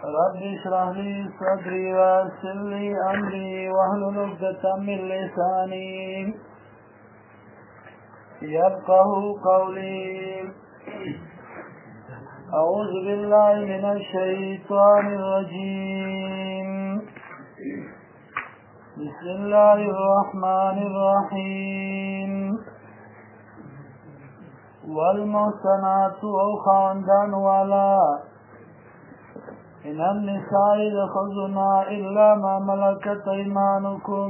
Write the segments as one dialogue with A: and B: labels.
A: رب اشرح لي صدري ويسر لي أمري واحلل عقدة من لساني يفقه قولي. أعوذ بالله من الشيطان الرجيم. بسم الله الرحمن الرحيم. والمحصنات أو خاندان والا من النساء يأخذنا إلا ما ملكت أيمانكم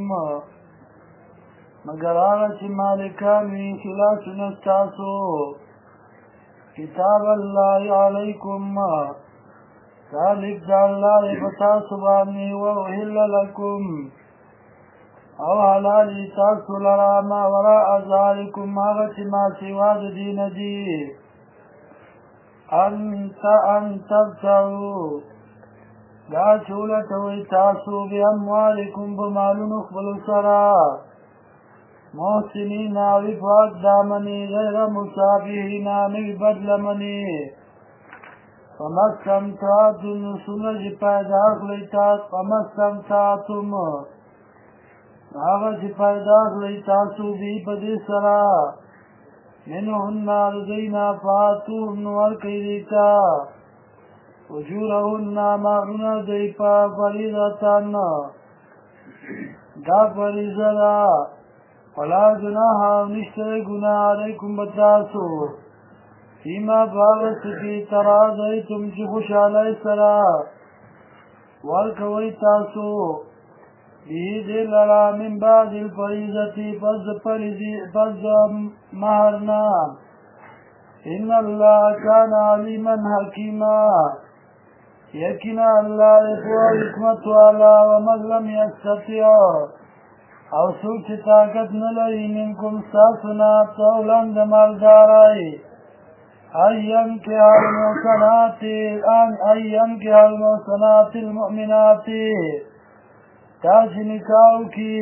A: مگر آغا چی مالکان وی خلاص نستاسو کتاب اللہ علیکم ذالک دا اللہ بتاسو بانی وحل لکم او حلالی تاسو لرا ما وراء ذالکم آغا چی ما سواد دین دی ان تبتعو دا چولتوی تاسو بی اموالکم بمالون اخبر سرا محسنین وفاق دامنی غیر مصابحین نوی بدلمنی فمستمتعتم سنج پیداخ لیتات فمستمتعتم آغا چی پیداخ لیتاسو بی بدی سرا منهن رضینا فاتوهن ورکی دیتا وجورهن مغنى دیپا فریضتان دا فریضا فلا جناح نشتر گناہ علیکم بتاسو فیما باغت کی ترازیتم چی خوش علی سرا ورکوی تاسو بید لرا من بعد الفریضتی پس مہرنا ان اللہ کان علیما حکیما یقینا اللہ افو حکمت والا ومن لم یستطیع او سوچ طاقت نلری منکم ساسنا طولن دمالدارائی این که المحسنات المؤمنات تاج نکاو کی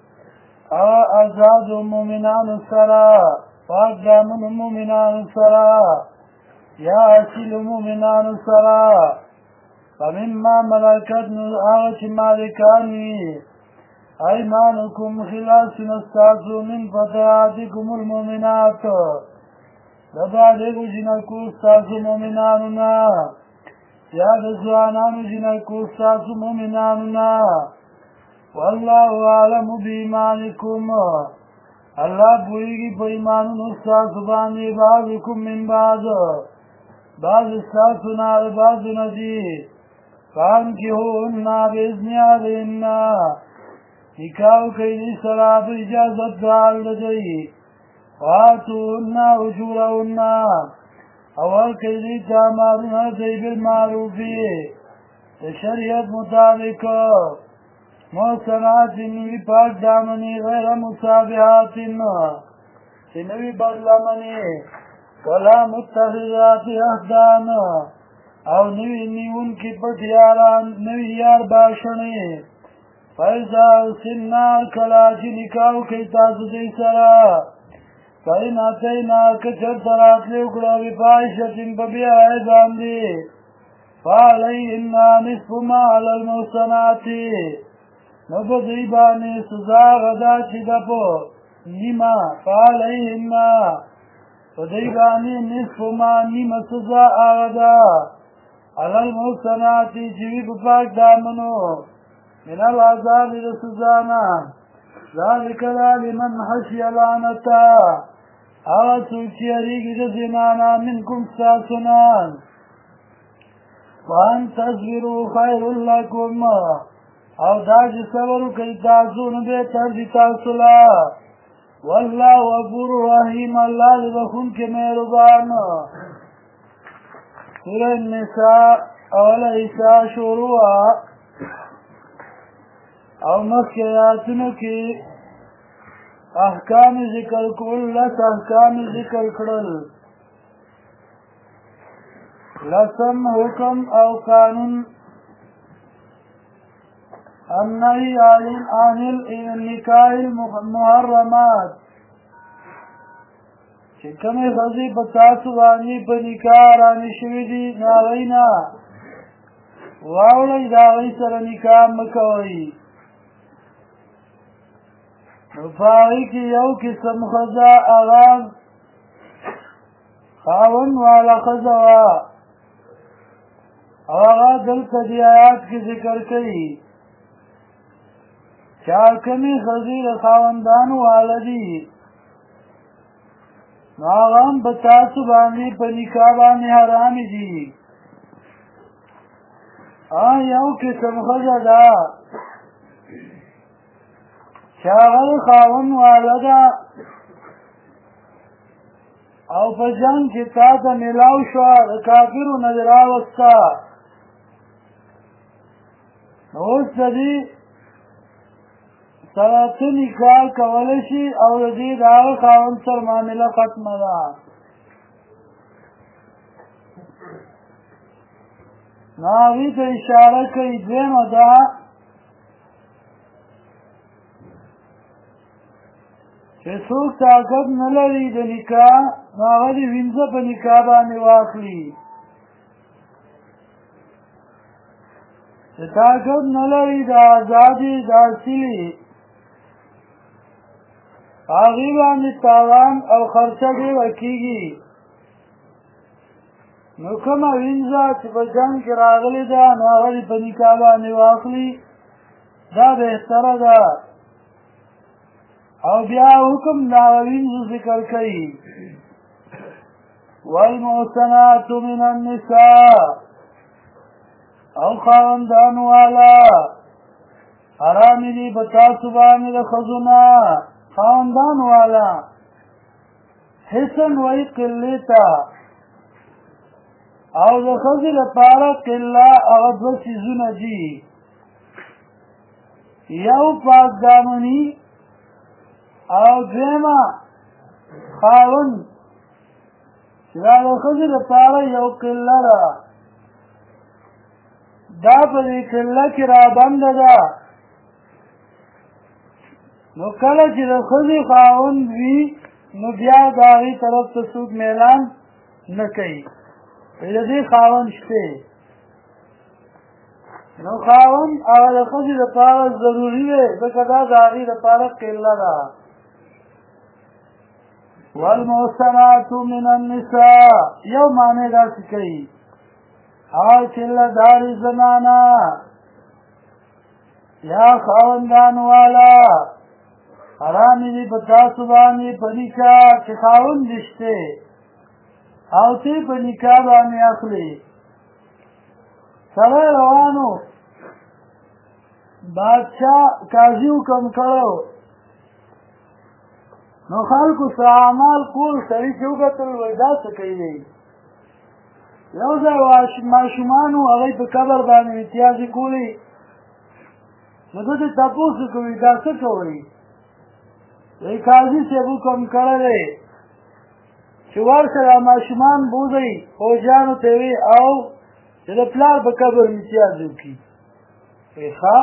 A: ازاد مومنان سرا پاک دامن مومنان سرا یا اصل مومنان سرا فمما ملکت آغت مالکانی ایمانکم خلاص نستاسو من فتحاتکم المؤمنات دبادگو جنکو استاسو مومنانونا یا دزوانانو جنکو استاسو مومنانونا واللہ عالم بیمانکم اللہ بوئیگی بیمانون استاسو بانی بعضکم من بعض استاسو نار بعض ندی فانکہونا بیزن علینا نکاو کئی سراب اجازت دال لدئی واتوهن اجورهن اول کئی تامارون دی بالمعروفی شریعت مطابق محسنات نوی پاک دامنی غیر مصابحات نوی بدلمنی ولا متخذات اخدان او نوی نیون کی پتیاران نوی یار باشنی فیضا سننا کلاچی نکاو کئی تاسو دی سرا فین اتینا کچر ترات لیوکڑا بفائشتن ببیا ایزان دی فعلیہنا نصف ما علی المحسناتی نبضیبانی سزا غدا چی دپو نیما فعلیہنا فضیبانی نصف ما نیما سزا آغدا علی المحسناتی چیوی بپاک دامنو من العذاب رسزانا ذلك لمن خشي لعنتا آسوچی اریگی رزنانا منکم ساسنان وان تصبروا خیر لکم او داج صبر کئی تاسون بیتر دی تاسولا واللہ غفور رحیم اللہ بخون کے مہربان. سورہ النساء اول عیسیٰ شروع او مخی آیاتنو کی احکام ذکر کل لس احکام ذکر کرل لسم حکم او قانون النهی عن النکاح المحرمات چې کومې ښځې په تاسو باندې په نکاح رانه شوي دي ناغینا واوړئ د هغوی سره نکاح مه کوئ. نو په هغې کې یو قسم ښځه هغه خاوند والا ښځه وه او هغه دلته دې آیات کې ذکر کوي چې کومې ښځې د خاوندانو واله دي نو هغه هم په تاسو باندې په نکاح باندې حرامې دي. یو قسم ښځه ده چې هغه د خاوند واله ده او په جنګ کې تا ته میلاو شوه د کافرو نه دې راوسته نو اوس د دې سره ته نکاح کولی شي او د دې د هغه خاوند سره معامله ختمه ده. نو هغې ته اشاره کوي. دویمه ده چې څوک طاقت نه لري د نکاح نو هغه دې وینځه په نکاح باندې واخلي. چې طاقت نه لري د ازادې د اصلي هغې باندې تاوان او خرچه ډېره کېږي نو کومه وینځه چې په جنګ کې راغلې ده نو هغه دې په نکاح باندې واخلي دا بهتره ده. او بیا حکم د هغه وینځو ذکر کوي. والمحسنات من النساء او خاوندانو والا حرامې دي په تاسو باندې د ښځو نه خاوندانو والا حسن وایي قلې ته او د ښځې لپاره قله هغه دوه څیزونه دي. یو پاک دامني او دویمه خاوند چې دا د ښځې لپاره یو قله ده دا په دې قله کې رابنده ده. نو کله چې د ښځې خاوند وي نو بیا د هغې طرف ته څوک میلان نه کوي د دې خاوند شته نو خاوند هغه د ښځې لپاره ضروري دی ځکه دا د هغې لپاره قله ده. والمحسنات من النساء یو معنی داسې کوي هغه قله دارې زنانه یا خاوندانو والا حرامې دي په تاسو باندې په نکاح چې خاوند دې شته او ته په نکاح باندې اخلي. سړی روانو بادشاه قاضي حکم کړو نو خلکو څه اعمال کول سړي چې وکتل وایي دا څه کوي دی یو ځای ماشومانو هغوی په قبر باندې امتیازې کولې نو ده ته تپوس کوي دا څه کوئ وایي قاضي صاحب حکم کړی دی چې ورشه دا ماشومان بوځئ فوجیانو ته وي او چې د پلار په قبر امتیاز وکړي وایي ښه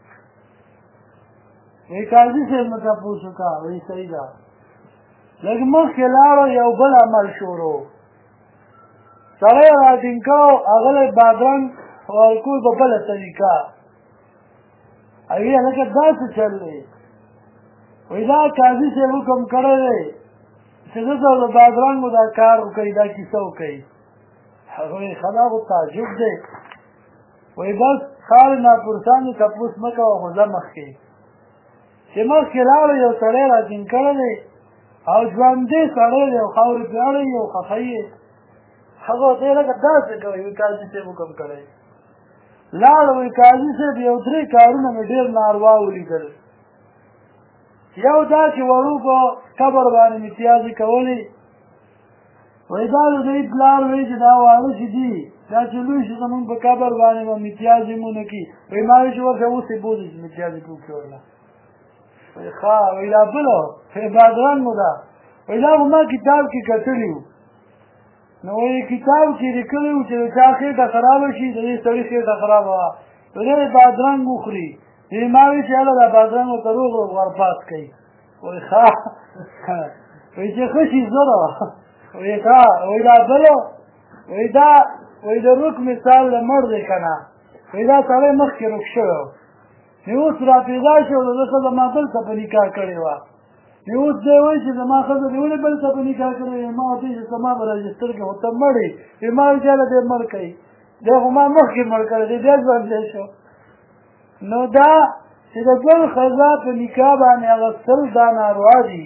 A: وایي قاضي صاحب نه تپوس وکړه وایي صحیح ده لږ مخکې لاړو یو بل عمل شروع سړی راټینګ کړو هغه له بادرنګ ورکول په بله طریقه هغې هلکه دا څه چل دی وایي دا قاضي صاحب حکم کړی دی چې دلته د بادرنګو دا کار وکړئ دا کیسه وکړئ هغه وایي ښه دا خو تعجب دی وایي بس خاورې ناپرسان دي تپوس مه کوه خو ځه مخکې چې مخکې لاړو یو سړی راټینګ کړی دی او ژوندی سړی دی او خاورې پرې اړوي او خفه یې هغه ورته یې لکه دا څه کوئ وایي قاضي صاحب حکم کړی لاړو وایي قاضي صاحب یو 3 کارونه مې ډېر ناروا ولیدل یو دا چې وړو په قبر باندې امتیازې کولې وایي دا د دوی پلار وایي چې دا واړه چې دي دا چې لوی شي زمونږ په قبر باندې به امتیازې مو نه کړي وایي ما وایي چې ورشه اوس یې بوځئ چې امتیازې پې وکړي ورله وایي ښه وایي دا بله بادرنګو ده وایي دا خو ما کتاب کې کتلي وو نو وایي کتاب کې لیکلي وو چې د چا خېټه خرابه شي د دې سړي خېټه خرابه وه نو دی بادرنګ وخوري ما وایي چې هله دا بادرنګ ورته روغ روغ ورپاس کوي وایي ښه وایي چې ښه شي زره وایي ښه وایي دا بله وایي دا وایي د روک مثال د مړ دی که نه پیدا سړی مخکې روک شوی و نو اوس را پیدا شو نو د ښځه ما بل څه په نکاح کړې وه نو اوس دی وایي چې زما ښځه دې ولې بل څه په نکاح کړې وې ما ورته چې زما به رجسټر کړې خو ته مړ یې وایي ما وایي چاله دې مړ کوي دی خو ما مخکې مړ کړی دی بیا ژوندی شو نو دا چې د بل ښځه په نکاح باندې اغوستل دا ناروا دي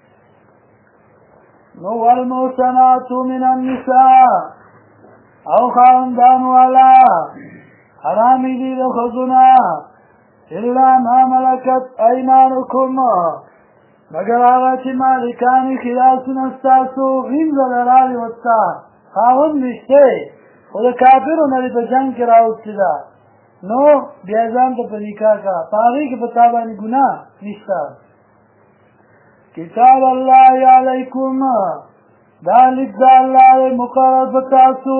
A: نو والمحصنات من النساء او خاوندان والا حرامي دي د ښځو نه الا ما ملکت ایمانکم مگر هغه چې مالکان یې خلاصونه ستاسو وینځله راوړې ورته خاوند نشته خو د کافرو نه دې په جنګ کې راوستې ده نو بیا ځان ته په نکاح کړه په هغې کې په تا باندې ګناه نشته کتاب الله علیکم دا لیک د الله دی مقرر په تاسو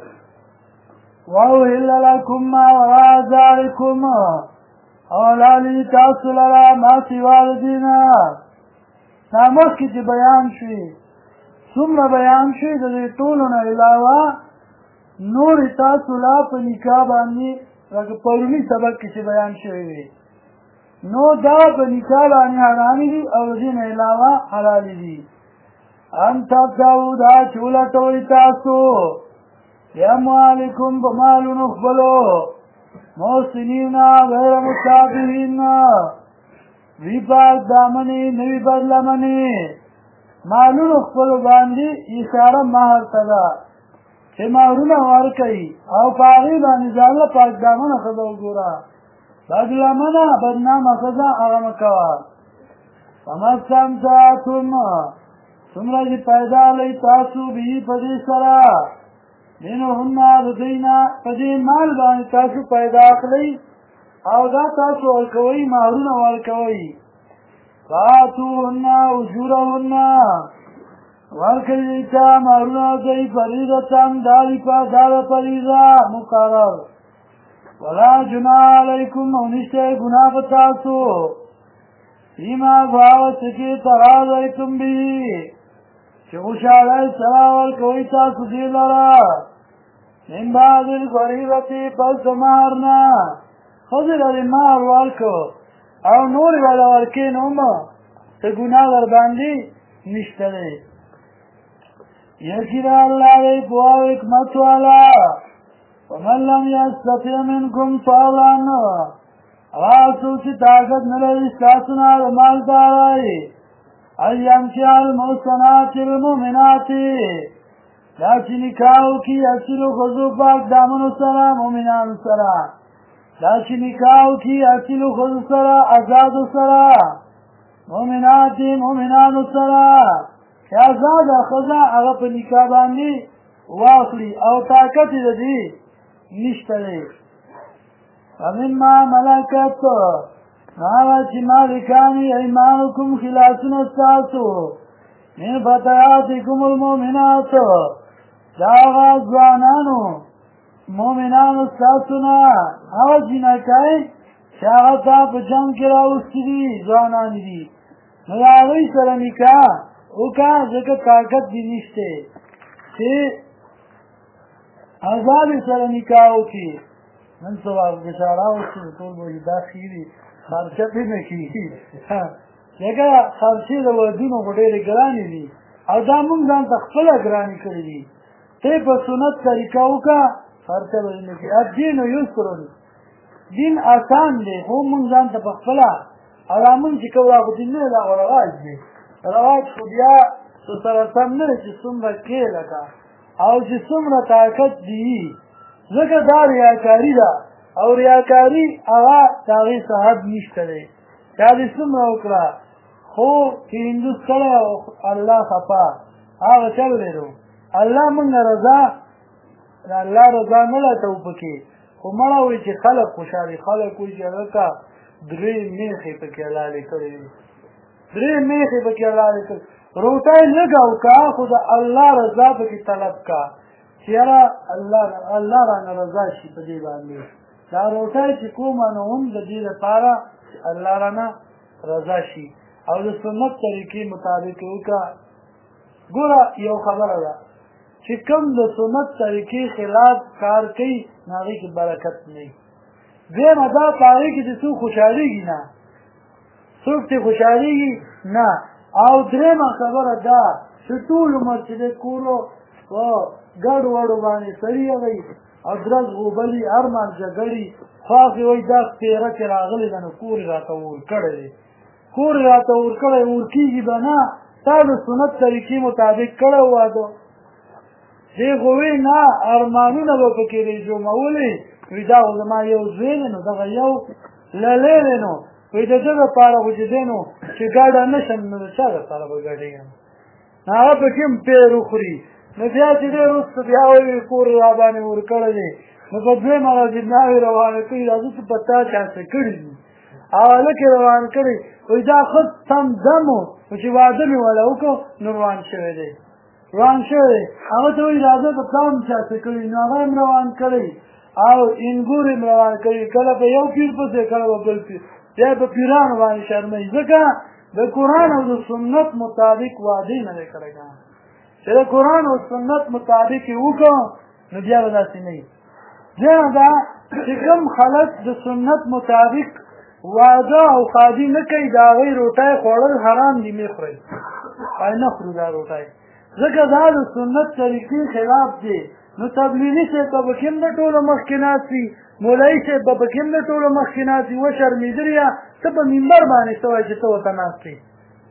A: واحل لکم ما وراء ذلکم او لالی تاسو لرا ما سوا د دې نه دا مخکې چې بیان شوي څومره بیان شوي د دې ټولو نه علاوه نورې تاسو لا په نکاح باندې لکه پروني سبق کې چې بیان شوی وي نو دا په نکاح باندې حرامې دي او د دې نه علاوه حلالې دي ان تبتغوا دا چې ولټوئ تاسو بأموالکم په مالونو خپلو محسنین غیر مسافرین وی پاک دامنې نوي بدلمنې مالونو خپلو باندې اشاره مهر ته ده چې مهرونه ورکوي او په هغې باندې ځانله پاک دامنه ښځه وګوره بدلمنه بدنامه ښځه هغه مه کوه فما استمتعتم څومره چې پیدا لئ تاسو به په دې سره منهن د دوی نه په دې مال باندې تاسو پیدا اخلئ او دا تاسو ورکوئ مهرونه ورکوئ فآتوهن اجورهن ورکړئ دوی ته مهرونه دوی فریضة دا د فریضه مقرر ولا جناح علیکم او نشته ګناه په تاسو فیما هغه څه کې تراضیتم به چې خوشحالۍ سره ورکوئ تاسو دې لره من بعد الفریضة پس د مهر نه ښځې له دې مهر ورکړو او نورې به له ورکې نو مه څه ګناه در باندې نشته دی یقینا الله دی پوه او حکمت والا ومن لم یستطع منکم طولا هغه څوک چې طاقت نه لري ستاسو نه د مالدارۍ ان یمشي المحصنات المؤمنات دا چې نکاح وکړي اصلو ښځو پاک دامنو سره مؤمنانو سره دا چې نکاح وکړي اصلو ښځو سره ازادو سره مؤمنانو سره چې ازاده ښځه هغه په نکاح باندې واخلي او طاقت یې د دې نشته دی فمما ملکت هغه چې مالکان یې ایمانکم خلاصونه ستاسو من فتیاتکم المؤمنات دا هغه ځوانانو مؤمنانو ستاسو نه هغه جینکۍ چې هغه تا په جنګ کې راوستي دي ځوانان دي نو د هغوی سره نکاح وکړه ځکه طاقت دې نشته چې ازادې سره نکاح وکړي نن سبا بېچاره اوسي ټول به دا ښي خرچه پرې نه کېږي ځکه خرچې د ودونو خو ډېرې ګرانې دي او دا مونږ ځان ته خپله ګرانې کړي دي ته یې په سنت طریقه وکړه خرچه به دې نه کېږي الدین یسر دین آسان دی خو مونږ ځان ته په خپله او دا مونږ چې کوو هغه دین نه دی دا رواج دی رواج خو بیا سره سم نه دی چې څومره کې لکه او چې څومره طاقت دي ځکه دا ریاکاري ده او ریاکاري هغه د هغې صحت نشته دی چا دې څومره وکړه خو چې هندوس کړی او الله خفا هغه چل دی نو الله مونږ رضا د الله رضا نه لټوو پکې خو مړه وایي چې خلک خوشحالي خلک وایي چې هلکه درې میخې پکې حلالې کړې دي درې میخې پکې حلالې کړې روټۍ لږه وکړه خو د الله رضا پکې طلب کړه چې یاره الله رانه رضا شي په دې باندې دا روټۍ چې کومه نو هم د دې لپاره چې الله رانه رضا شي او د سنت طریقې مطابق یې وکړه ګوره یو خبره ده چې کوم د سنت طریقې خلاف کار کوي نو هغې کې برکت نه وي دویمه دا په هغې کې چې څوک خوشحالېږي نه څوک چې خوشحالېږي نه او درېیمه خبره دا چې ټول عمر چې دی کورو په ګډ وډو باندې سړي هغوی او درز غوبلي هر مال جګړي خواښې وایي دا سپېره چې راغلی ده نو کور یې راته اور کړی دی کور یې راته اور کړی اور کېږي به نه تا د سنت طریقې مطابق کړی واده دې خو وی نه ارمانونه به پکې رېجومولې وي دا خو زما یو زوی دی نو دغه یو للی دی نو وایي د ده دپاره خو چې دی نو چې ګډه نه شم نو د چا دپاره به ګډېږم نو هغه پکې هم پیر وخوري نو بیا چې دی وروسته بیا وایي کور را باندې ور کړی دی نو په دویمه ورځ یې ناوې روانه کړي راځه چې په تا چا څه کړي دي او هلک یې روان کړی وایي دا ښه سم دم و چې واده مې والا وکړو نو روان شوی دی روان شوی دی هغه ته وایي راځه په تا هم چا څه کړي نو هغه هم روان کړی او انګور هم روان کړي کله به یو پیر پسې کله به بل پیر بیا په پیرانو باندې شرموي ځکه د قرآن او د سنت مطابق واده نه دی کړی چې د قرآن او سنت مطابق یې وکړو نو بیا به داسې نه وي ځینې دا چې کوم خلک د سنت مطابق واده او ښادي نه کوي د هغوی روټۍ خوړل حرام دي مې خورئ او نه خورو دا روټۍ ځکه دا د سنت طریقې خلاف دی نو تبلیغي صاحب به پکې هم د ټولو مخکې ناست وي مولوي صاحب به پکې هم د ټولو مخکې ناست وي وشرمېدلي یا ته په منبر باندې څه وایې چې ته ورته ناست وې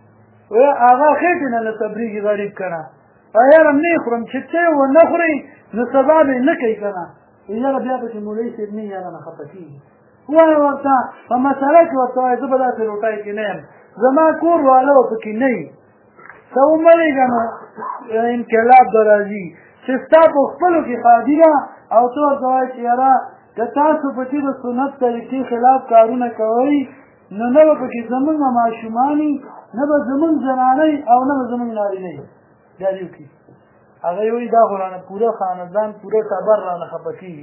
A: هغه خېټې نه له تبلیغي غریب که نه یاره نه یې خورم چې ته یې ونه خورې نو سبا به یې نه کوي که نه یاره بیا پکې مولوي صاحب نه یاره نه خفه کېږي وایه ورته په مسله کې ورته وایه زه به داسې روټۍ کې نه یم زما کور واله به پکې نه وي ته ومرېږه نو انقلاب به راځي چې ستا په خپلو کې ښادي ده او ته ورته وایې چې یاره که تاسو پکې د سنت طریقې خلاف کارونه کوئ نو نه به پکې زمونږ ماشومانې نه به زمونږ زنانۍ او نه به زمونږ نارینۍ بیا دې وکړي هغه یې وایي دا خو رانه پوره خاندان پوره ټبر رانه خفه کېږي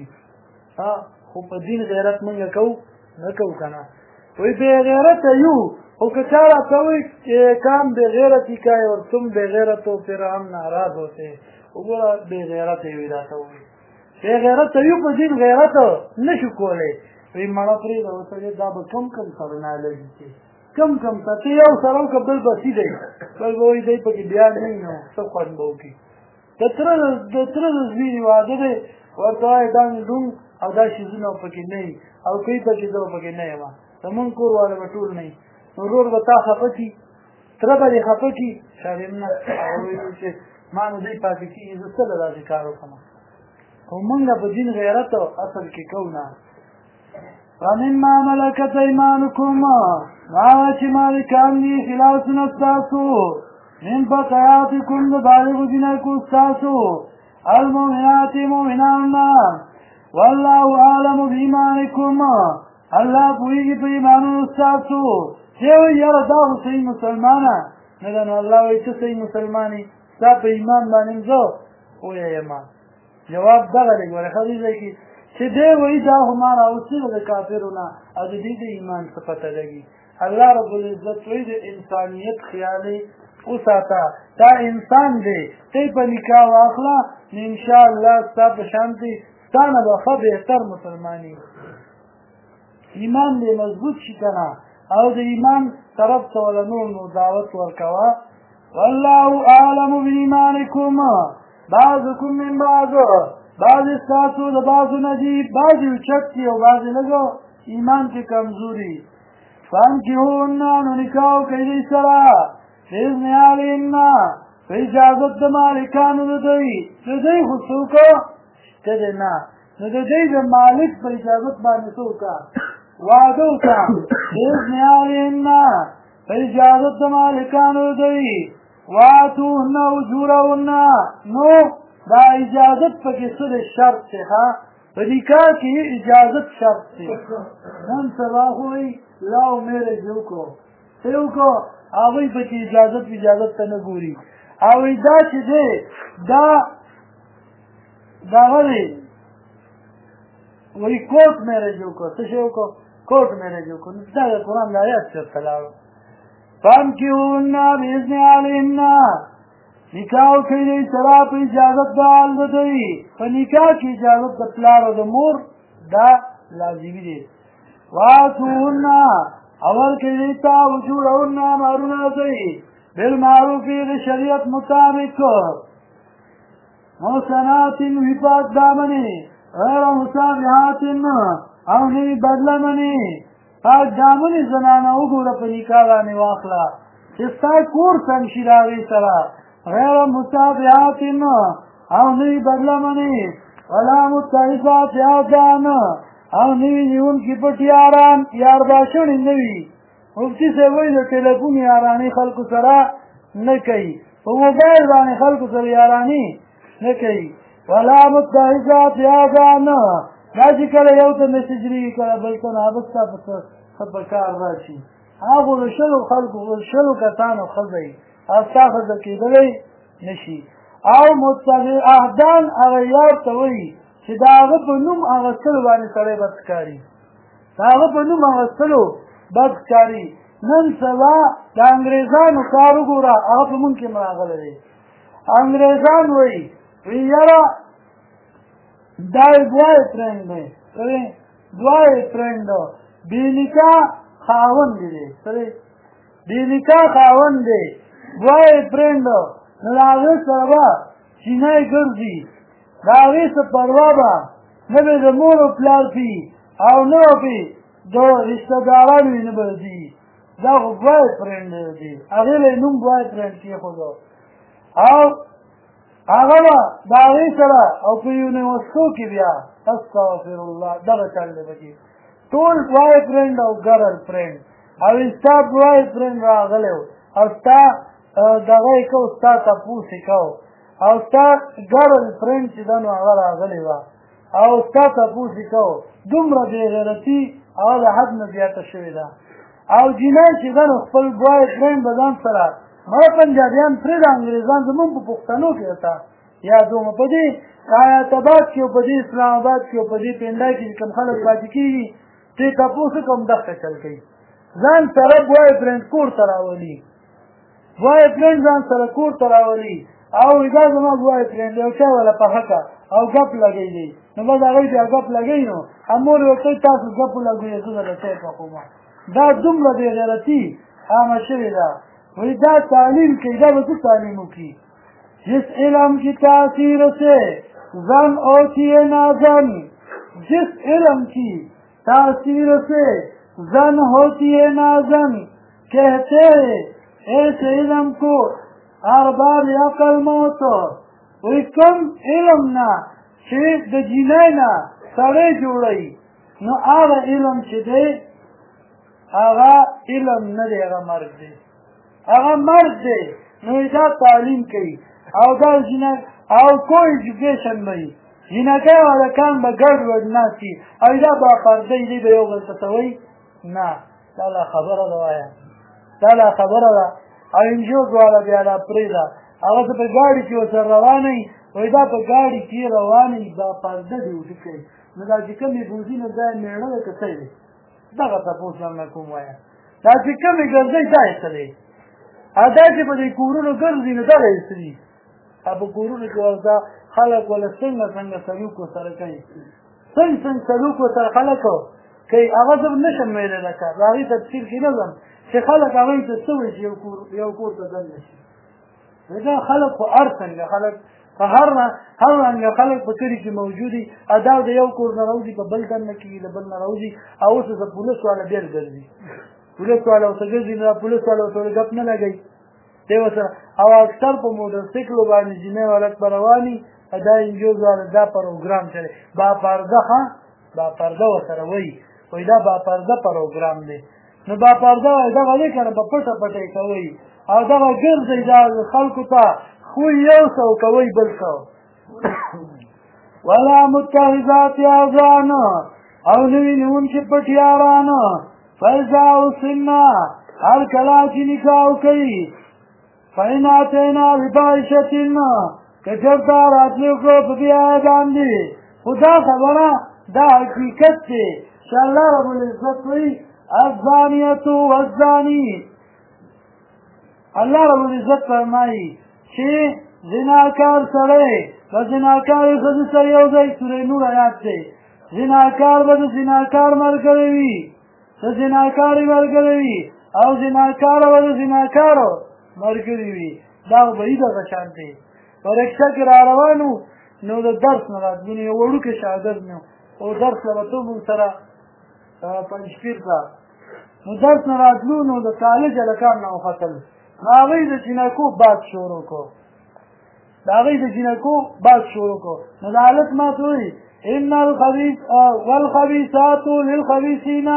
A: خو په دین غیرت مونږ کوو نه کوو که نه وایي بې غیرته یو خو که چا راته وایي کام بې غیرتي کا ہے اور تم بے غیرت ہو پھر ہم ناراض ہوتے ہیں وګوره بې غیرته یې وایي راته وایي بې غیرته یو په دین غیرت نه شو کولی وایي مړه پرېږده ورسړې دا به کم سره نالګي چې کم ته ته یو سره وکړه بل به سي دی بل به وایي دی پکې بیا نه وي نو څه خوند به وکړي د تره د زوی واده دی ورته وایي دا مې لوڼ او دا شیزونه پکې نه وي او کوي پکې زه پکې نه یم زمونږ کور والا به ټول نه وي نو ورور به تا خفه کړي تره به دې خفه کړي شاید نه هغه وایي چې ما نو دی پاتې کېږي زه څه له داسې کار وکړم خو مونږ په دین غیرت اصل کې کوو نه ومما ملکت ایمانکم هغه چې مالکان دي خلاسونه ستاسو من بقیاتکم د بالغو جنکو ستاسو المؤمنات مؤمنان والله اعلم بایمانکم الله پوهېږي په ایمانونو ستاسو چې وایي یاره دا خو صحیح مسلمانه نه ده نو الله وایي ته صحیح مسلمان یې ستا په ایمان باندې زه وویایم جواب دغه دی ګوره ښه دې ځای کې چې دی وایي دا خو ما راوستلو د کافرو نه او د دې د ایمان څه پته لګي الله رب العزت وایي د انسانیت خیالې وساته دا انسان دی ته په نکاح واخله نو انشاءالله ستا په شانتې ستا نه به ښه بهتر مسلماني ایمان دې مضبوط شي که نه او د ایمان طرف ته وله نور نو دعوت ورکوه والله اعلم بایمانکم بعضکم من بعض بعضې ستاسو د بعضو نه دي بعضې اوچت دي او بعضې لږ ایمان کې کمزوري فانکحوهن نو نکاح وکړئ دوی سره بإذن اهلهن په اجازت د مالکانو د دوی د دوی خو څه وکړه ته دې نه نو د دوی د مالک په اجازت باندې څه وکړه واده وکړه بإذن اهلهن په اجازت د مالکانو د دوی واتوهن اجورهن نو دا اجازت پکې څه دی شرط دی ښه په نکاح کې اجازت شرط دی نن سبا خو وایي لاو میرج وکړو څه یې وکړو هغوی پکې اجازت ته نه ګوري او دا چې دی دا دغه دی وایي کوټ میرج وکړو څه شی وکړو کوټ میرج وکړو نو دا د قرآن د آیات چېرته لاړو فانکحوهن بإذن اهلهن نکاح وکړئ دوی سره په اجازت د حال د دوی په نکاح کې اجازت د پلار او د مور دا لازمي دی واتوهن اور کلیتا وجوهن مهرونه دوی بالمعروفی د شریعت مطابق محسنات وفاق دامنی غیر مصافحات او نوی بدلمنی پاک دامنی زنانه وګوره په نکاح باندې واخله چې ستا کور سم شي د هغې سره غیر مصافحات او نوی بدلمنی ولا متخذات اخدان او نوی نیونکي پټ یاران یار باشڼې نه وي مفتي صاحب وایي د ټیلیفون یارانې خلکو سره نه کوي په موبایل باندې خلکو سره یارانې نه کوي ولا متخذات اخدان دا چې کله یو ته میسج لېږي کله بل ته نه هغه ستا څه په کار راشي هغه د شلو کسانو ښځه وي او ستا ښځه کېدلی نه شي او متخذ اخدان هغه یار ته وایي چې د هغه په نوم اخیستلو باندې سړی بد ښکاري د هغه په نوم اخیستلو بد ښکاري نن سبا د انګریزانو کار وګوره هغه په مونږ کې راغلی دی انګریزان وایي یاره دا دوای فرینډ دی دوای فرینډ بې نکاح خاوند دی بې نکاح خاوند دی دوای فرینډ نو د هغې سره به چینی ګرځي د هغې څه پروا به نه به د مور و پلار پي او نه به پې د رشته دارانو یې نه به ځي دا خو دوای فرینډ دی هغې له یې نوم دوای فرینډ کېښودو او هغه به د هغې سره او په یونیورسټو کې بیا استغفر الله دغه چل دی پکې ټول دوای فرینډ او ګرل فرینډ او ستا دوای فرینډ راغلی و او ستا دغه یې کو ستا تپوس یې کو او ستا ګرل فرینډ چې ده نو هغه راغلې وه او ستا تپوس یې کو دومره بېغیرتي هغه د حد نه زیاته شوې ده او جینۍ چې ده نو خپل دوای فرینډ به ځان سره مړه پنجابیان پرېږده انګرېزان زمونږ په پښتنو کې ورته یادومه په دې حیات آباد کې او په دې اسلام آباد کې او په دې پنډای کې چې کوم خلک پاتې کېږي ترې تپوس وکړم دغه چل کوي ځان سره دوای فرینډ کور ته راولي دوای فرینډ ځان سره کور ته راولي او دا زما دوای فرینډ یو چا وله پخه کړه او ګپ لګی دی نو بس هغوی بیا ګپ لګوي نو مور یې ورته تاسو ګپ ولګوئ زه درله چای پخومه دا دومره بېغیرتي عامه شوې ده وی دا تعلیم کی دا بس تعلیم کی جس علم کی تاثیر سے زن ہوتی ہے نازن جس علم کی تاثیر سے زن ہوتی ہے نازن کہتے ہیں ایسے علم کو ارباب عقل موت وی کم علم نا چې د جینۍ نه سړی جوړوي نو هغه علم چې دی هغه علم نه دی هغه مرګ دی هغه مرد دی نو دا تعلیم کوي او دا او کو ایجوکیشن به وي جینکۍ هلکان به ګډ وډ ناست وي او دا با پردی دی به یو بل ته څه وایي نه دا لا خبره ده وایه دا لا خبره ده او انجوز والا بیا لا پرېږده هغه څه په ګاډي کې ورسره روان وي وایي دا په ګاډي کې روان وي با پرده دی وټي کوي نو دا چې کومې بوزي نو دا یې مېړه دی که څه دی دغه تپوس هم نه کوم وایه دا چې کومې ګرځئ دا یې څه دی دا چې په دې کورونو ګرځي نو دغه یې څه دي په کورونو کې ورته خلک وله څنګه سلوک ورسره کوي څنګه سلوک ورسره خلک کوي هغه زه نشم ویلی لکه د هغې تفصیل کې نه ځم چې خلک هغوی ته څه وایي چې یو کور ته دننه شي دا خلک خو هر څنګه خلک په هر رنګه خلک په کلي کې موجود دي دا د یو کور نه راوځي په بل دننه کېږي د بل نه راوځي او اوس د پولیس والا بېل ګرځي پولیس والا ورته ګرځي نو پولیس والا ورته ګپ نه لګوي دی ورسره او اکثر په موټرسایکلو باندې جینۍ ولک به روان وي دا انجوز والا دا پروګرام چلی باپرده ورسره وایي وایي دا باپرده پروګرام دی نو باپرده وایي دغه دی که نه په پټه پټه یې کوئ او دغه ګرځئ دا خلکو ته خوی یو څه او کوئ بل څه ولا متخذات اخدان او نوي نیونکي پټ یاران فإذا وصلنا هر کله چې نکاح وکړي فإن أتينا بفاحشة که چېرته راتلې وکړو په دې آیه باندې خو دا خبره دا حقیقت دی چې الله رب العزت وایي الزانیة والزاني الله رب العزت فرمایي چې زناکار سړی به زناکارې ښځې سره یو ځای سورې نور آیات دی زناکار به د زناکار ملګری وي د زناکارې ملګری وي او زناکاره به د زناکارو ملګري وي دا به یې دغه شان دی په رکشه کې را روان وو نو د درس نه راتلو نو یو وړوکی شاګرد مې او درس له به ته مونږ سره پنجپیر ته نو درس نه راتلو نو د کالج هلکان نه وختل نو هغوی د جینکو باد شروع کړو د هغوی د جینکو باد شروع کړو نو د هلک ما ته وایي ان والخبيثات للخبيثين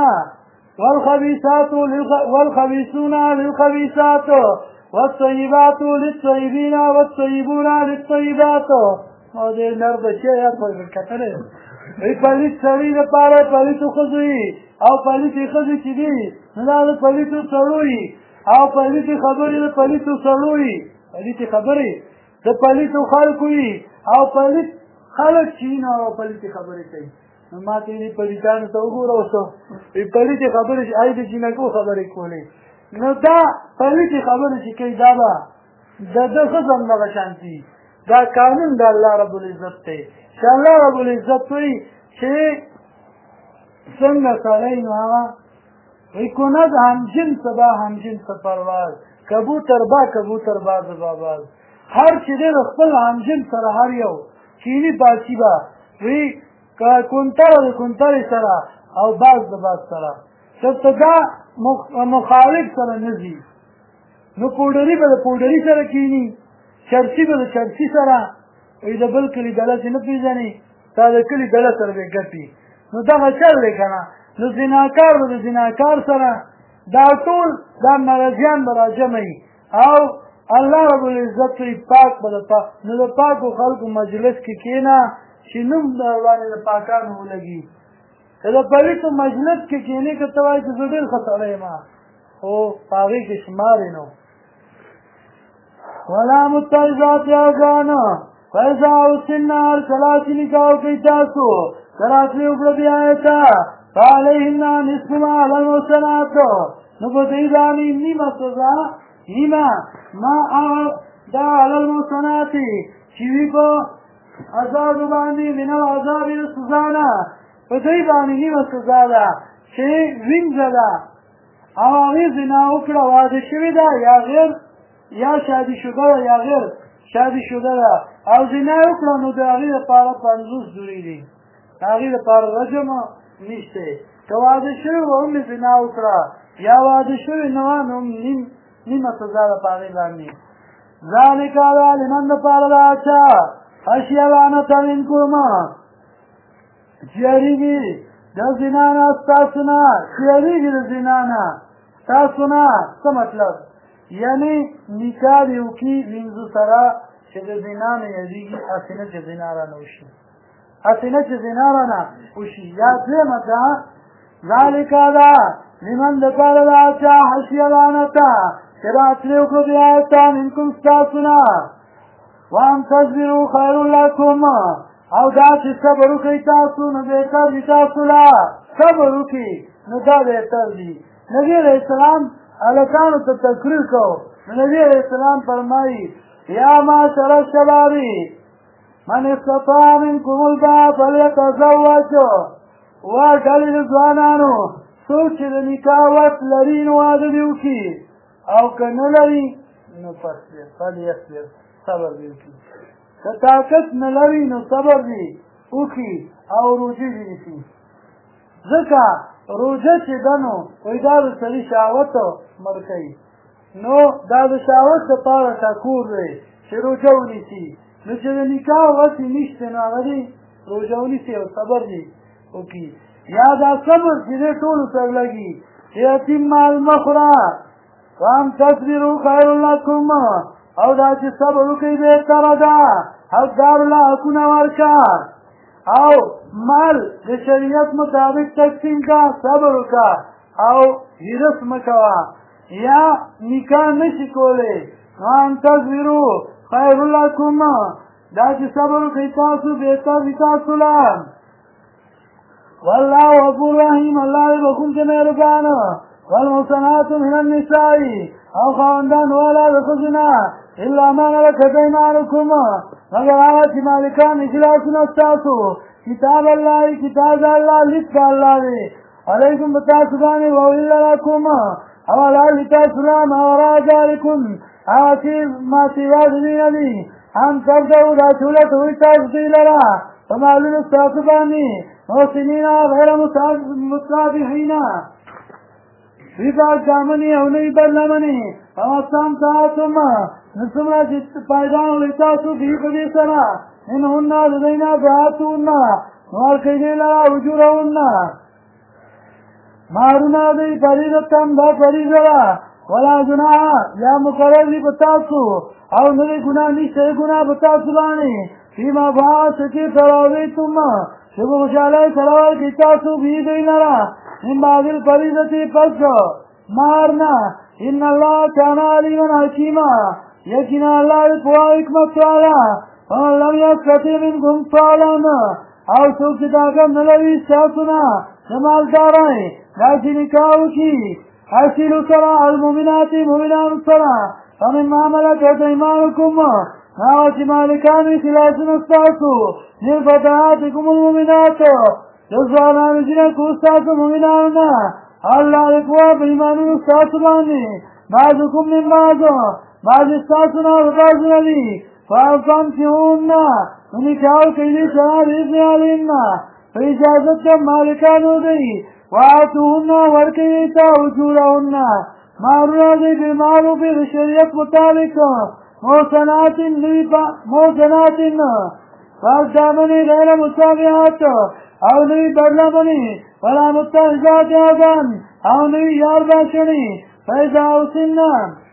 A: والخبيثون للخبيثات والطيبات للطيبين والطيبون للطيبات او دې نر بچی یا په کتره ای پلیت سړي لپاره پلیتو ښځو او پلیتې ښځې چې دي نو دا د پلیتو سړو او پلیتې خبرې د پلیتو سړو پلیتې خبرې د پلیتو خلکو او پلیت خلک چې نو پلیتې خبرې کوي نو ما ته یې پلیتانو ته وګوره اوسه پلیتې خبرې چې ای د جینکو خبرې کولې نو دا پلیتې خبرې چې کوي دا به د ده ښځه هم دغه شانتي دا قانون د الله رب العزت دی چې الله رب العزت وایي چې څنګه سړی نو هغه وایي کند همجنس به همجنس پرواز کبوتر با کبوتر باز باز هر چې دی د خپل همجنس سره هر یو چیني باچي به وایي که کونتره د کونترې سره او باز د باز سره چېرته دا مخالف سره نه ځي نو پوډري به د پوډري سره کښېني چرسي به د چرسي سره وایي د بل کلي ډله چې نه پېژنې تا د کلي ډله سره به ګپي نو دغه چل دی که نه نو زناکار به د زناکار سره دا ټول دا مرضیان به راجمع او الله رب العزت وایي پاک به د نو د پاکو خلکو مجلس کې کښېنه چې نوم در باندې د پاکانو ولګي که د پلیتو مجلس کې کښېنې که ته وایې چې زه ډېر ښه سړی یم خو په هغې کې شمار یې نو ولا متعزات یاګانو فیضا اوسن هر کله چې نکاح کوي تاسو که راتلې وکړه بیا یې ته فعلیهن نصف ما علی المحصنات نو په دوی باندې نیمه سزا نیمه ما دا علی المحصنات چې وي په عذابو باندې من العذاب د سزا نه په دوی باندې نیمه سزا ده چې وینځه ده او هغې زنا وکړه واده شوې ده یا غیر یا شادي شده ده یا غیر شادي شده ده او زنا وکړه نو د هغې دپاره 50 دورې دي د هغې دپاره رجم نشته که واده شوې وه هم زنا وکړه یا واده شوې نه وه نو نیمه سزا ده په هغې باندې ذلک دا لمن دپاره ده چا خشی لعنت منکم چې یېرېږي د زنا نه ستاسو نه چې یېرېږي د زنا نه ستاسو نه څه مطلب یعنې نکاح دې وکړي وینځو سره چې د زنا نه یېرېږي هسې نه چې زنا رانه وشي هسې نه چې زنا رانه وشي یا دویمه ده ذلک دا لمن دپاره ده چا خشیه لعنته چې راتلې وکړو بیا ته منکم ستاسو نه وان تصبروا خیر لکم او دا چې صبر وکړئ تاسو نو بهتر دي تاسو له صبر وکړي نو دا بهتر دي نبي علیه السلام هلکانو ته تقریر کو نو نبي علیه السلام فرمایي یا معشر الشباب من استطاع منکم الباء فلیتزوج وا ډلې د ځوانانو څوک چې د نکاح وس لري نو واده دې وکړي او که نه لري نو فلیصبر صبر دې وکړي که طاقت نه لري نو صبر دې وکړي او روژې دې نیسي ځکه روژه چې ده نو وایي دا د سړي شهوت مړ کوي نو دا د شهوت دپاره ټکور دی چې روژه ونیسي نو چې د نکاح وس یې نشته نو هغه دې روژه ونیسي او صبر دې وکړي یا دا صبر چې دی ټولو سره لګي یتیم المخره وان تصبروا خیر لکم او دا چې صبر وکړئ بهتره ده حقدار له حقونه ورکړه او مال د شریعت مطابق تقسیم کا صبر وکړه او هرس مه کوه یا نکاح نشي کولی وان تصبروا خیر لکم دا چې صبر وکړئ تاسو بهتر دي تاسو له والله غفور رحیم الله دې بخښونکی مهربان والمحصنات من النساء او خاوندان والا د ښځو نه الا ما ملکت ایمانکم مگر هغه چې مالکان اجلاسونه ستاسو کتاب الله کتاب د الله لیک د الله دی عليكم بتاسباني وإلا لكم أولا لتاسلام أورا ذلكم آتي ما سواد لي أن تبدأوا رسولة ويتاسبي لنا فما للتاسباني محسنين غير مصابحين विभाग जामनी उन्हें बदलमनी अवस्थान सातुम निसुमना जित पायदान लेता सु भी प्रदेशना इन उन्ना लदैना बातु उन्ना मार कईला उजुरा उन्ना मारुना दे परिरतम द परिजरा वला गुना या मुकररी बतासु और मेरे गुना निश्चय गुना बतासु बानी सीमा भास के तरावे तुम शुभ विशाले सराव गीतासु भी गईला निम्बादिल परिजति पस्को मारना इन अल्लाह काना अलीमन हकीमा यकीना अल्लाह पुआ हिकमत वाला और लम यस्कती मिनकुम फालन और सुखिता का नलवी सासुना जमालदाराए राजी निकाउ की हसीलु सरा अलमुमिनाती मुमिनान सरा हमें मामला कहते इमानुकुम नावची मालिकानी सिलासुन अस्तासु निर्बदातिकुम अलमुमिनातो जज़ाना नजिना कुस्तासु मुमिनाना अल्लाह इकवा बेईमानी उस्तासुबानी बाजुकुम मिन बाजो बाजिस्तासुना वबाजुनली फाफान सिहुन्ना उनिकाउ कईली सरा रिज़ने आलिन्ना इजाजत का मालिकानो दई वातुहुन्ना वर्कईता उजूरहुन्ना मारुना दई बिमारूफी शरीयत मुताबिक मोहसनातिन फाज़दामनी गैर मुसाविहात अवनी बदलामनी वला मुत्तहिजात आज़ान अवनी यार बाशनी फैज़ा उसिन्ना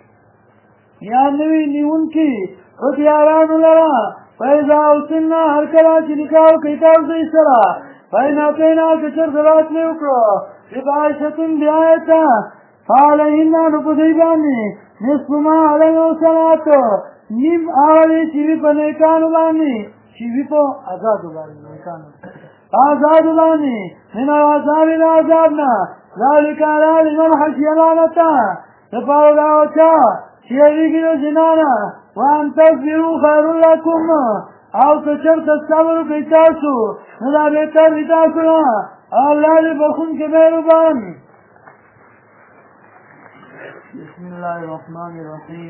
A: यानवी निउनकी उद्यारान उलरा फैज़ा उसिन्ना हर कला चिनिकाव किताब से इसरा फैना पेना किचर सलात में उकरो इबाशतुन ब्यायता फालहिन्ना नुपुदिबानी निस्पुमा अलैहि सलातो निम आवली चिवी पने कानुबानी चिवी पो आजादुबानी कानु आजादुबानी मिना आजाबिन आजाबना ज़ालिका लालिमन हशियलानता तफावला वचा शियरिगिनो जिनाना वान तस्बिरु खैरुल लकुम आओ कचर तस्तावरु कैतासु नदा बेहतर वितासुना अल्लाह ने बखुन के मेहरबान बिस्मिल्लाहिर्रहमानिर्रहीम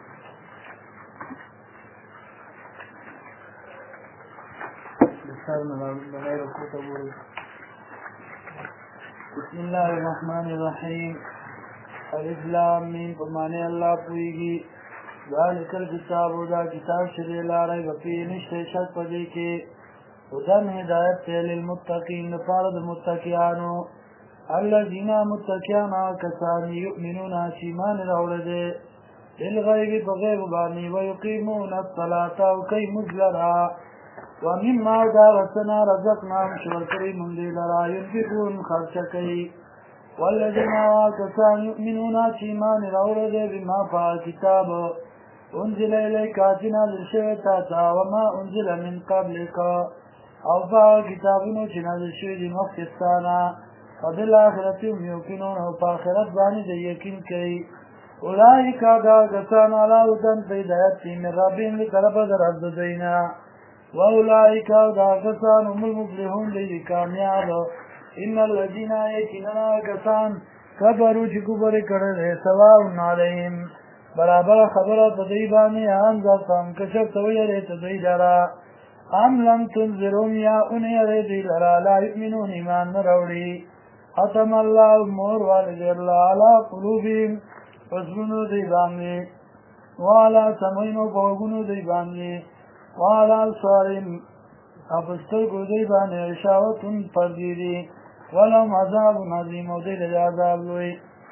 A: बिस्मिल्लाहिर्रहमानिर्रहीम अलिफ लाम मीम बमाने अल्लाह पूईगी ज़ालिकल किताब उदा किताब शरीय ला रैब फीह निश्चय शक पदे के हुदन हिदायत लिल मुत्तकीन फरद मुत्तकियानो अल्लज़ीना मुत्तकियाना कसानी युमिनूना ईमान रावलदे बिलगैब बगैब बानी व युकीमूना अस्सलाता व क़य्मुज़लरा व मिम्मा रज़क़ना रज़क़नाहुम शुक्र मुंदे लरा युनफिकून खर्च कई वल्लज़ीना कसानी युमिनूना ईमान रावलदे बिमा फा किताब उन्जिल इलैका जिनाज़िल शवेता व मा उन्जिल मिन क़ब्लिका और फा किताबुन जिनाज़िल शवेदी मख्तिस्ताना वबिलआखिरति हुम युक़िनून और आखिरत बानी दे यकीन कई उलाइका दा गसान अला हुदन हिदायत मिन रब्बिहिम तरफ रब देना व उलाइका दा गसान हुमुल मुफ्लिहून दे कामयाब इन्नल लज़ीना यकीनना गसान कबरू जिकुबर करे सवाउन अलैहिम बराबर खबर बदईबानी आन जातम कशर तवयरे तदईदरा अम लम तुनज़िरुम या उन्हें रे दिलरा ला युमिनून ईमान नरौड़ी खतम अल्लाह मोर वाले अल्लाह अला कुलूबिहिम वज़्मुनु दीबानी वाला समयनो बोगुनु दीबानी वाला सारिम अबस्तर को दीबानी इशावतुन परदीदी वलम अज़ाब नज़ीम उदिल अज़ाब लोई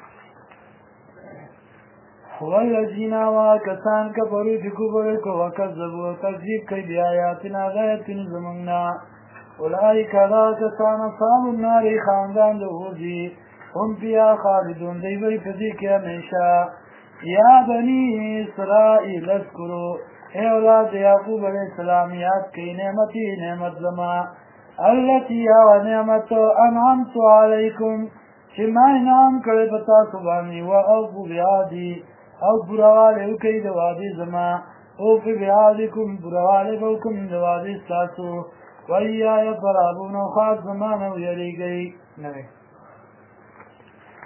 A: वल्लज़ीना वा कसान कफरू जिकुबर को वकज़्ज़बू तकज़ीब कई बिआयातिना गैतिन ज़मंगना उलाइका दा कसान अस्हाबुन नारी खानदान दोज़ी हम पिया खालिदून देवई फजी के हमेशा या बनी इसराइल अज़कुरू ए औलाद याकूब अलैहिस्सलाम याद की नेमती नेमत जमा अल्लती या व नेमत अनअमतु अलैकुम चिमा इनाम करे बता सुबानी व औफू बिआदी औ बुरावाले कई दवादी जमा औफू बिआदिकुम बुरावाले बकुम दवादी सासु वैया फराबून खास जमाना यरी गई नहीं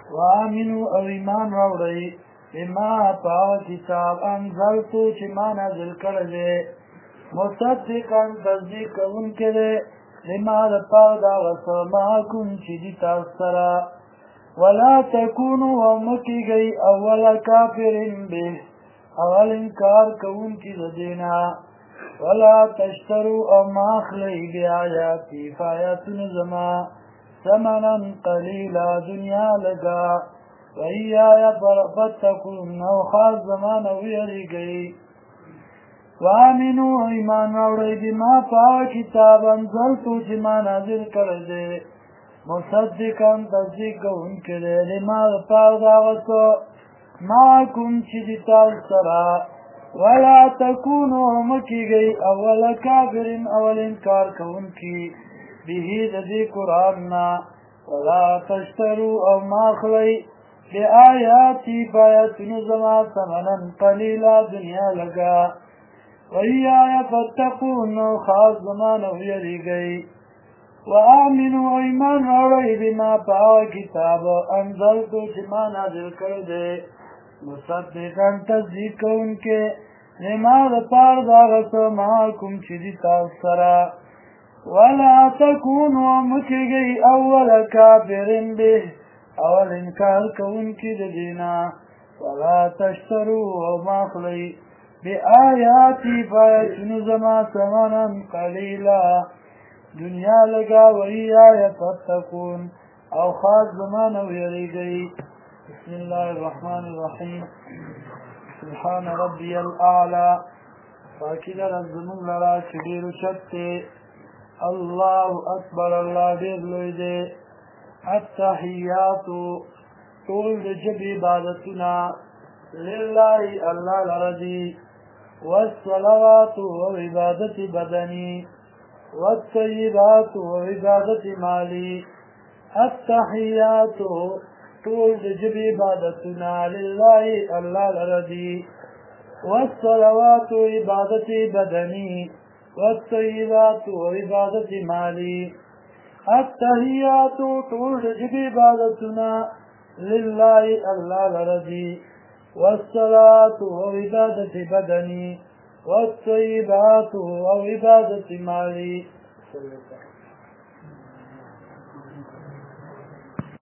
A: وآمنوا او ایمان راوړئ بما په کتاب انزلتو چې ما نازل کړی دی مصدقا تصدیق کوونکی دی لما دپاره د هغه څه معکم چې دي تاسو سره ولا تکونوا ومکیږئ اول کافر به اول انکار کوونکي د دینا ولا تشتروا او ماخلی بیاياتي فآیاتونه زما ثمنا قلیلا دنیا لگا وإیایا فاتقون او خاص زمان او یریږئ وآمنوا ایمان راوړئ بما په کتاب انزلتو چې ما نازل کړی دی مصدقا تصدیق کوونکی دی لما دپاره د هغه څه معکم چې دي تاسو سره ولا تکونوا مکیږئ اول کافر اول انکار کوونکي به د دې قرآن نه ولا تشتروا او ماخلی بآیاتي فآیاتونه زما ثمنا قلیلا دنیا لگا وإیایا فاتقون خاص زمان او یریږئ وآمنوا ایمان راوړئ بما په کتاب انزلتو چې ما نازل کړی دی مصدقا تصدیق کوونکی لما دپاره د هغه څه معکم چې دي تاسو سره ولا تکونوا مکیږئ اول کافر به اول انکار کوونکي د دینا ولا تشتروا او ماخلی بآیاتی فآیاتونه زما ثمنا قلیلا دنیا لگا وإیایا فاتقون او خاص زمان او یریږئ بسم الله الرحمن الرحیم سبحان ربی الاعلى پاکی لرد زمون لرا چې ډېر اوچت دی الله اکبر الله ډېر لوی دی التحیات ټول د ژبې عبادتونه لله الله لره دي والصلوات وعبادت بدني والطيبات وعبادت مالي التحيات طول جب عبادتنا لله الله لره دي والصلوات عبادت بدني والطيبات وعبادت مالي التحيات طول جب عبادتنا لله الله لره دي والصلاة وعبادة بدني والطيبات وعبادة مالي